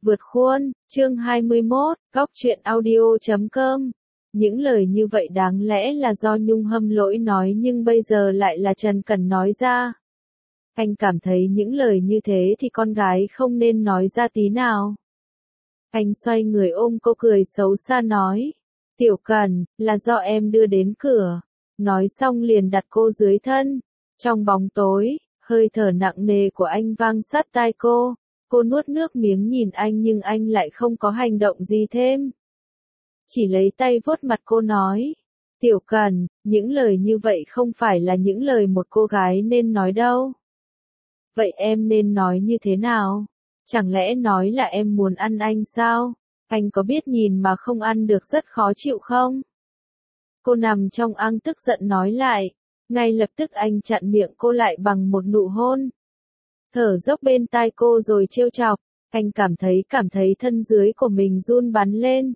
Vượt khuôn, chương 21, góc truyện audio.com. Những lời như vậy đáng lẽ là do Nhung Hâm Lỗi nói nhưng bây giờ lại là Trần Cần nói ra. Anh cảm thấy những lời như thế thì con gái không nên nói ra tí nào. Anh xoay người ôm cô cười xấu xa nói. Tiểu Cần, là do em đưa đến cửa. Nói xong liền đặt cô dưới thân. Trong bóng tối, hơi thở nặng nề của anh vang sát tai cô. Cô nuốt nước miếng nhìn anh nhưng anh lại không có hành động gì thêm. Chỉ lấy tay vuốt mặt cô nói. Tiểu Cần, những lời như vậy không phải là những lời một cô gái nên nói đâu. Vậy em nên nói như thế nào? Chẳng lẽ nói là em muốn ăn anh sao? Anh có biết nhìn mà không ăn được rất khó chịu không? Cô nằm trong ăng tức giận nói lại. Ngay lập tức anh chặn miệng cô lại bằng một nụ hôn. Thở dốc bên tai cô rồi trêu chọc. Anh cảm thấy thân dưới của mình run bắn lên.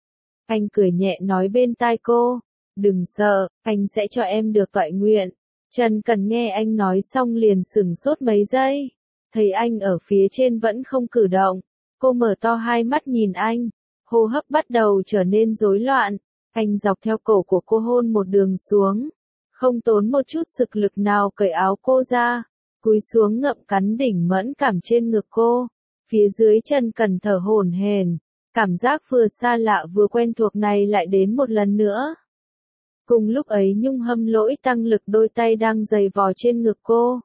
Anh cười nhẹ nói bên tai cô. Đừng sợ, anh sẽ cho em được toại nguyện. Trần Cần nghe anh nói xong liền sửng sốt mấy giây. Thấy anh ở phía trên vẫn không cử động. Cô mở to hai mắt nhìn anh. Hô hấp bắt đầu trở nên rối loạn. Anh dọc theo cổ của cô hôn một đường xuống. Không tốn một chút sức lực nào cởi áo cô ra. Cúi xuống ngậm cắn đỉnh mẫn cảm trên ngực cô. Phía dưới Trần Cần thở hổn hển. Cảm giác vừa xa lạ vừa quen thuộc này lại đến một lần nữa. Cùng lúc ấy Nhung Hâm Lỗi tăng lực đôi tay đang giày vò trên ngực cô.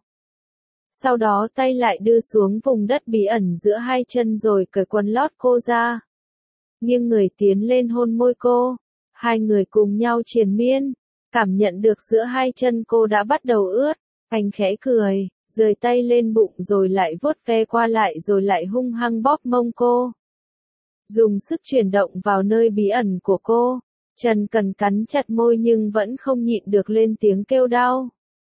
Sau đó tay lại đưa xuống vùng đất bí ẩn giữa hai chân rồi cởi quần lót cô ra. Nghiêng người tiến lên hôn môi cô. Hai người cùng nhau triền miên. Cảm nhận được giữa hai chân cô đã bắt đầu ướt. Anh khẽ cười, rời tay lên bụng rồi lại vuốt ve qua lại rồi lại hung hăng bóp mông cô. Dùng sức chuyển động vào nơi bí ẩn của cô. Trần Cần cắn chặt môi nhưng vẫn không nhịn được lên tiếng kêu đau.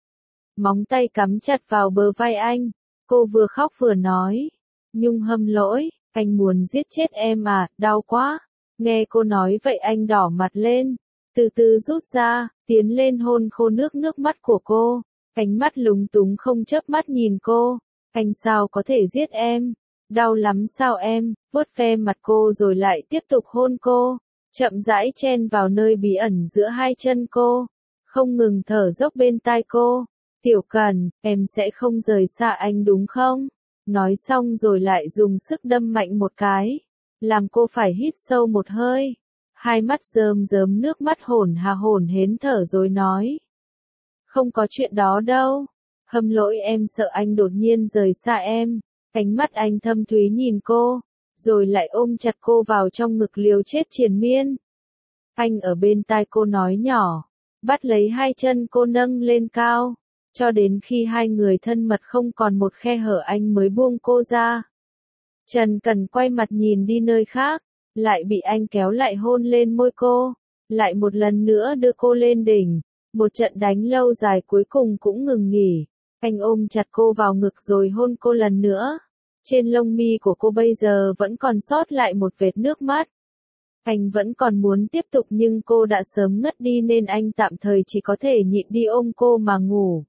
Móng tay cắm chặt vào bờ vai anh. Cô vừa khóc vừa nói. Nhung Hâm Lỗi, anh muốn giết chết em à, đau quá. Nghe cô nói vậy anh đỏ mặt lên. Từ từ rút ra, tiến lên hôn khô nước mắt của cô. Ánh mắt lúng túng không chớp mắt nhìn cô. Anh sao có thể giết em? Đau lắm sao em? Vuốt ve mặt cô rồi lại tiếp tục hôn cô. Chậm rãi chen vào nơi bí ẩn giữa hai chân cô. Không ngừng thở dốc bên tai cô. Tiểu Cần, em sẽ không rời xa anh đúng không? Nói xong rồi lại dùng sức đâm mạnh một cái. Làm cô phải hít sâu một hơi. Hai mắt rơm rớm nước mắt hổn hển thở rồi nói. Không có chuyện đó đâu. Hâm Lỗi em sợ anh đột nhiên rời xa em. Ánh mắt anh thâm thúy nhìn cô. Rồi lại ôm chặt cô vào trong ngực liều chết triền miên. Anh ở bên tai cô nói nhỏ. Bắt lấy hai chân cô nâng lên cao. Cho đến khi hai người thân mật không còn một khe hở anh mới buông cô ra. Trần Cần quay mặt nhìn đi nơi khác. Lại bị anh kéo lại hôn lên môi cô. Lại một lần nữa đưa cô lên đỉnh. Một trận đánh lâu dài cuối cùng cũng ngừng nghỉ. Anh ôm chặt cô vào ngực rồi hôn cô lần nữa. Trên lông mi của cô bây giờ vẫn còn sót lại một vệt nước mắt. Anh vẫn còn muốn tiếp tục nhưng cô đã sớm ngất đi nên anh tạm thời chỉ có thể nhịn đi ôm cô mà ngủ.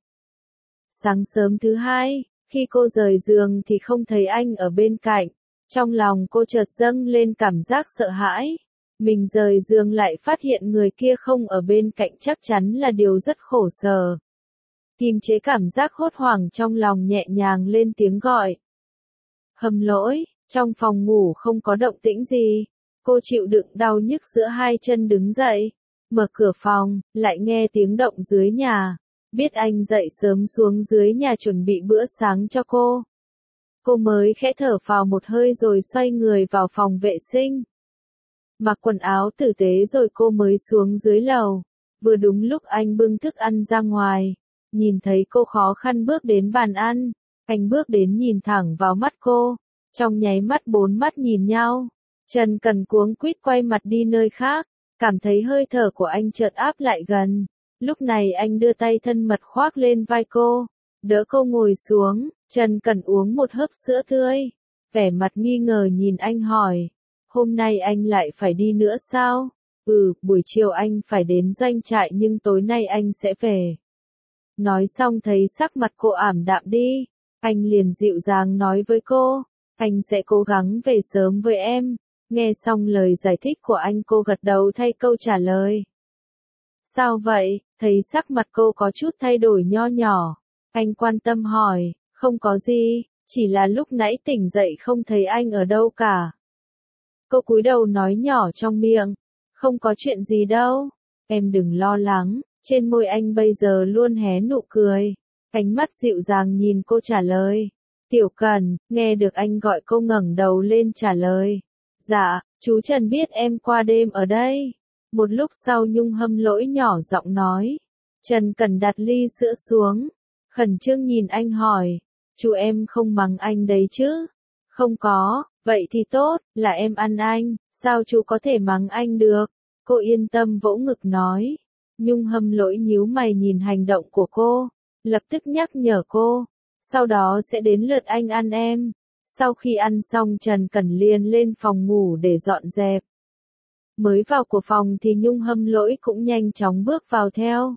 Sáng sớm thứ hai, khi cô rời giường thì không thấy anh ở bên cạnh. Trong lòng cô chợt dâng lên cảm giác sợ hãi. Mình rời giường lại phát hiện người kia không ở bên cạnh chắc chắn là điều rất khổ sở. Kiềm chế cảm giác hốt hoảng trong lòng nhẹ nhàng lên tiếng gọi. Hâm Lỗi, trong phòng ngủ không có động tĩnh gì. Cô chịu đựng đau nhức giữa hai chân đứng dậy. Mở cửa phòng, lại nghe tiếng động dưới nhà. Biết anh dậy sớm xuống dưới nhà chuẩn bị bữa sáng cho cô. Cô mới khẽ thở phào một hơi rồi xoay người vào phòng vệ sinh. Mặc quần áo tử tế rồi cô mới xuống dưới lầu. Vừa đúng lúc anh bưng thức ăn ra ngoài. Nhìn thấy cô khó khăn bước đến bàn ăn. Anh bước đến nhìn thẳng vào mắt cô. Trong nháy mắt bốn mắt nhìn nhau. Trần Cần cuống quýt quay mặt đi nơi khác. Cảm thấy hơi thở của anh chợt áp lại gần. Lúc này anh đưa tay thân mật khoác lên vai cô. Đỡ cô ngồi xuống. Trần Cần uống một hớp sữa tươi. Vẻ mặt nghi ngờ nhìn anh hỏi. Hôm nay anh lại phải đi nữa sao? Buổi chiều anh phải đến doanh trại nhưng tối nay anh sẽ về. Nói xong thấy sắc mặt cô ảm đạm đi. Anh liền dịu dàng nói với cô. Anh sẽ cố gắng về sớm với em. Nghe xong lời giải thích của anh, cô gật đầu thay câu trả lời. Sao vậy? Thấy sắc mặt cô có chút thay đổi nho nhỏ. Anh quan tâm hỏi, không có gì, chỉ là lúc nãy tỉnh dậy không thấy anh ở đâu cả. Cô cúi đầu nói nhỏ trong miệng, không có chuyện gì đâu, em đừng lo lắng. Trên môi anh bây giờ luôn hé nụ cười. Ánh mắt dịu dàng nhìn cô trả lời. Tiểu Cần, nghe được anh gọi cô ngẩng đầu lên trả lời. Dạ, chú Trần biết em qua đêm ở đây. Một lúc sau Nhung Hâm Lỗi nhỏ giọng nói. Trần Cần đặt ly sữa xuống. Khẩn trương nhìn anh hỏi. Chú em không mắng anh đấy chứ? Không có, vậy thì tốt, là em ăn anh, sao chú có thể mắng anh được? Cô yên tâm vỗ ngực nói. Nhung Hâm Lỗi nhíu mày nhìn hành động của cô, lập tức nhắc nhở cô. Sau đó sẽ đến lượt anh ăn em. Sau khi ăn xong Trần Cẩn liền lên phòng ngủ để dọn dẹp. Mới vào của phòng thì Nhung Hâm Lỗi cũng nhanh chóng bước vào theo.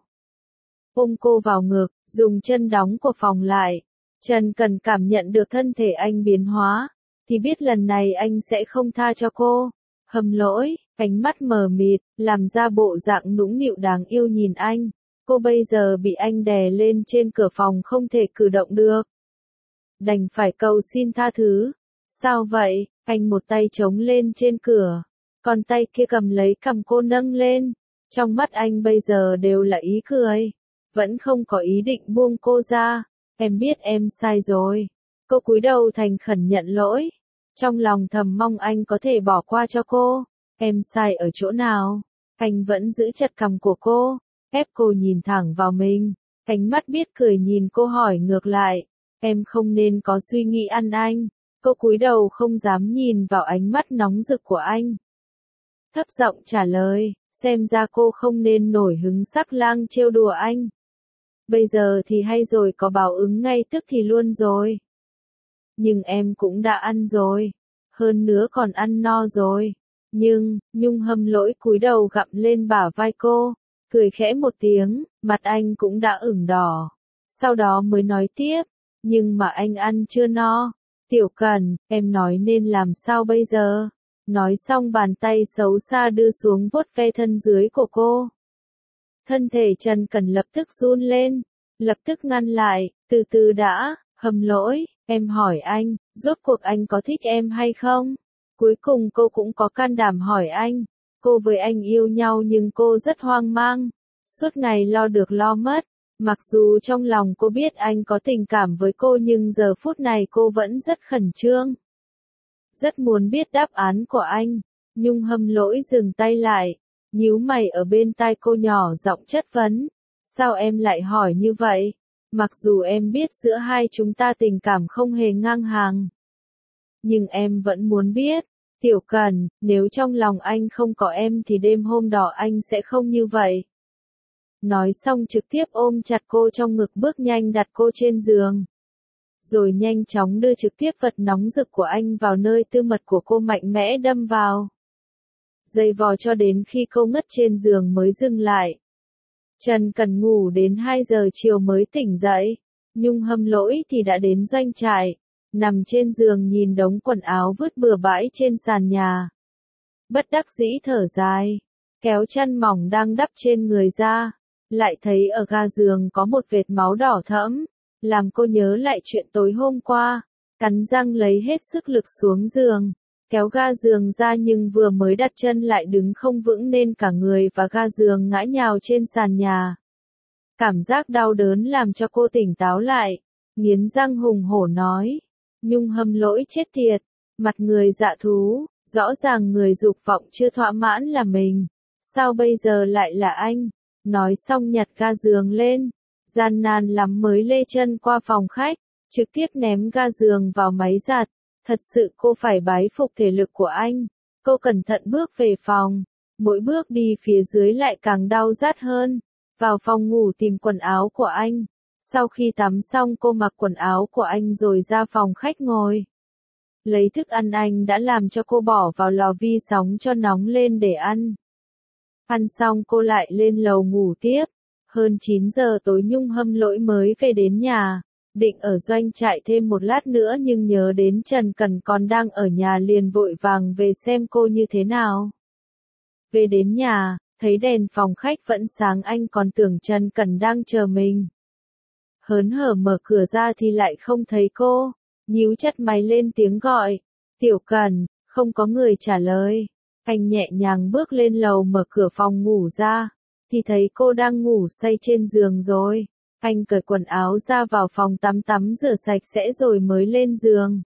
Ôm cô vào ngực, dùng chân đóng của phòng lại. Trần Cẩn cảm nhận được thân thể anh biến hóa, thì biết lần này anh sẽ không tha cho cô. Hâm Lỗi, ánh mắt mờ mịt, làm ra bộ dạng nũng nịu đáng yêu nhìn anh. Cô bây giờ bị anh đè lên trên cửa phòng không thể cử động được. Đành phải cầu xin tha thứ. Sao vậy? Anh một tay chống lên trên cửa, còn tay kia cầm lấy cằm cô nâng lên. Trong mắt anh bây giờ đều là ý cười. Vẫn không có ý định buông cô ra. Em biết em sai rồi. Cô cúi đầu thành khẩn nhận lỗi. Trong lòng thầm mong anh có thể bỏ qua cho cô. Em sai ở chỗ nào? Anh vẫn giữ chặt cằm của cô, ép cô nhìn thẳng vào mình. Ánh mắt biết cười nhìn cô hỏi ngược lại. Em không nên có suy nghĩ ăn anh. Cô cúi đầu không dám nhìn vào ánh mắt nóng rực của anh. Thấp giọng trả lời, xem ra cô không nên nổi hứng sắc lang trêu đùa anh. Bây giờ thì hay rồi, có báo ứng ngay tức thì luôn rồi. Nhưng em cũng đã ăn rồi. Hơn nữa còn ăn no rồi. Nhưng, Nhung Hâm Lỗi cúi đầu gặm lên bả vai cô. Cười khẽ một tiếng, mặt anh cũng đã ửng đỏ. Sau đó mới nói tiếp. Nhưng mà anh ăn chưa no. Tiểu Cần, em nói nên làm sao bây giờ? Nói xong bàn tay xấu xa đưa xuống vuốt ve thân dưới của cô. Thân thể Trần Cần lập tức run lên, lập tức ngăn lại, từ từ đã, Hâm Lỗi, em hỏi anh, rốt cuộc anh có thích em hay không? Cuối cùng cô cũng có can đảm hỏi anh. Cô với anh yêu nhau nhưng cô rất hoang mang, suốt ngày lo được lo mất. Mặc dù trong lòng cô biết anh có tình cảm với cô nhưng giờ phút này cô vẫn rất khẩn trương. Rất muốn biết đáp án của anh. Nhung Hâm Lỗi dừng tay lại, nhíu mày ở bên tai cô nhỏ giọng chất vấn. Sao em lại hỏi như vậy? Mặc dù em biết giữa hai chúng ta tình cảm không hề ngang hàng. Nhưng em vẫn muốn biết. Tiểu Cần, nếu trong lòng anh không có em thì đêm hôm đó anh sẽ không như vậy. Nói xong trực tiếp ôm chặt cô trong ngực, bước nhanh đặt cô trên giường. Rồi nhanh chóng đưa trực tiếp vật nóng rực của anh vào nơi tư mật của cô, mạnh mẽ đâm vào. Giày vò cho đến khi cô ngất trên giường mới dừng lại. Trần Cần ngủ đến 2 giờ chiều mới tỉnh dậy. Nhung Hâm Lỗi thì đã đến doanh trại. Nằm trên giường nhìn đống quần áo vứt bừa bãi trên sàn nhà. Bất đắc dĩ thở dài. Kéo chăn mỏng đang đắp trên người ra. Lại thấy ở ga giường có một vệt máu đỏ thẫm. Làm cô nhớ lại chuyện tối hôm qua. Cắn răng lấy hết sức lực xuống giường. Kéo ga giường ra nhưng vừa mới đặt chân lại đứng không vững nên cả người và ga giường ngã nhào trên sàn nhà. Cảm giác đau đớn làm cho cô tỉnh táo lại. Nghiến răng hùng hổ nói. Nhung Hâm Lỗi chết tiệt. Mặt người dạ thú. Rõ ràng người dục vọng chưa thỏa mãn là mình. Sao bây giờ lại là anh? Nói xong nhặt ga giường lên. Gian nan lắm mới lê chân qua phòng khách. Trực tiếp ném ga giường vào máy giặt. Thật sự cô phải bái phục thể lực của anh. Cô cẩn thận bước về phòng. Mỗi bước đi phía dưới lại càng đau rát hơn. Vào phòng ngủ tìm quần áo của anh. Sau khi tắm xong cô mặc quần áo của anh rồi ra phòng khách ngồi. Lấy thức ăn anh đã làm cho cô bỏ vào lò vi sóng cho nóng lên để ăn. Ăn xong cô lại lên lầu ngủ tiếp. Hơn 9 giờ tối Nhung Hâm Lỗi mới về đến nhà. Định ở doanh trại thêm một lát nữa nhưng nhớ đến Trần Cẩn còn đang ở nhà liền vội vàng về xem cô như thế nào. Về đến nhà, thấy đèn phòng khách vẫn sáng anh còn tưởng Trần Cẩn đang chờ mình. Hớn hở mở cửa ra thì lại không thấy cô, nhíu chặt mày lên tiếng gọi. Tiểu Cẩn, không có người trả lời. Anh nhẹ nhàng bước lên lầu mở cửa phòng ngủ ra, thì thấy cô đang ngủ say trên giường rồi. Anh cởi quần áo ra vào phòng tắm rửa sạch sẽ rồi mới lên giường.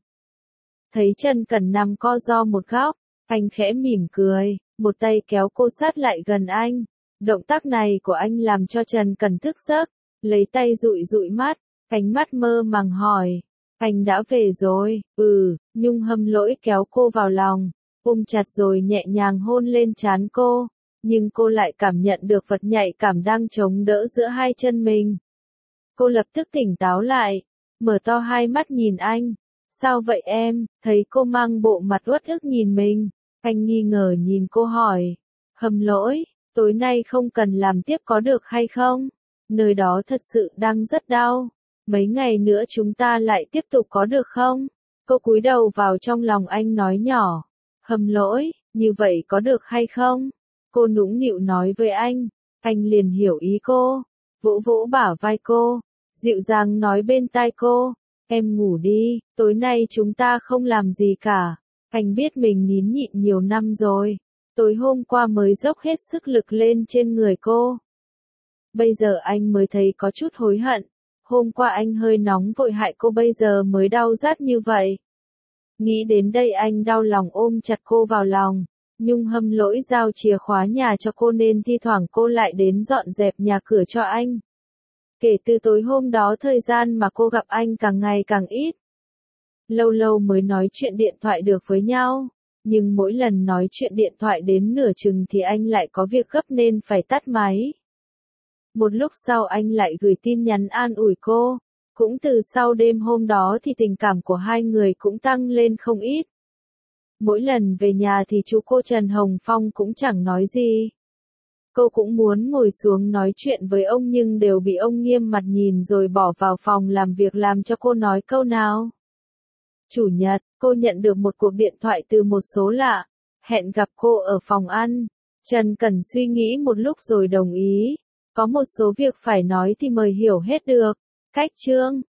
Thấy Trần Cẩn nằm co ro một góc, anh khẽ mỉm cười, một tay kéo cô sát lại gần anh. Động tác này của anh làm cho Trần Cẩn thức giấc, lấy tay dụi dụi mắt, ánh mắt mơ màng hỏi. Anh đã về rồi, Nhung hâm lỗi kéo cô vào lòng, ôm chặt rồi nhẹ nhàng hôn lên trán cô, nhưng cô lại cảm nhận được vật nhạy cảm đang chống đỡ giữa hai chân mình. Cô lập tức tỉnh táo lại, mở to hai mắt nhìn anh. Sao vậy em? Thấy cô mang bộ mặt uất ức nhìn mình, anh nghi ngờ nhìn cô hỏi. Hâm lỗi, tối nay không cần làm tiếp có được hay không? Nơi đó thật sự đang rất đau. Mấy ngày nữa chúng ta lại tiếp tục có được không? Cô cúi đầu vào trong lòng anh nói nhỏ. Hâm lỗi, như vậy có được hay không? Cô nũng nịu nói với anh liền hiểu ý cô, vỗ vỗ bả vai cô, dịu dàng nói bên tai cô, em ngủ đi, tối nay chúng ta không làm gì cả. Anh biết mình nín nhịn nhiều năm rồi, tối hôm qua mới dốc hết sức lực lên trên người cô. Bây giờ anh mới thấy có chút hối hận, hôm qua anh hơi nóng vội hại cô bây giờ mới đau rát như vậy. Nghĩ đến đây anh đau lòng ôm chặt cô vào lòng. Nhung hâm lỗi giao chìa khóa nhà cho cô nên thi thoảng cô lại đến dọn dẹp nhà cửa cho anh. Kể từ tối hôm đó thời gian mà cô gặp anh càng ngày càng ít. Lâu lâu mới nói chuyện điện thoại được với nhau, nhưng mỗi lần nói chuyện điện thoại đến nửa chừng thì anh lại có việc gấp nên phải tắt máy. Một lúc sau anh lại gửi tin nhắn an ủi cô, cũng từ sau đêm hôm đó thì tình cảm của hai người cũng tăng lên không ít. Mỗi lần về nhà thì chú cô Trần Hồng Phong cũng chẳng nói gì. Cô cũng muốn ngồi xuống nói chuyện với ông nhưng đều bị ông nghiêm mặt nhìn rồi bỏ vào phòng làm việc làm cho cô nói câu nào. Chủ nhật, cô nhận được một cuộc điện thoại từ một số lạ, hẹn gặp cô ở phòng ăn. Trần Cẩn suy nghĩ một lúc rồi đồng ý. Có một số việc phải nói thì mời hiểu hết được. Cách chương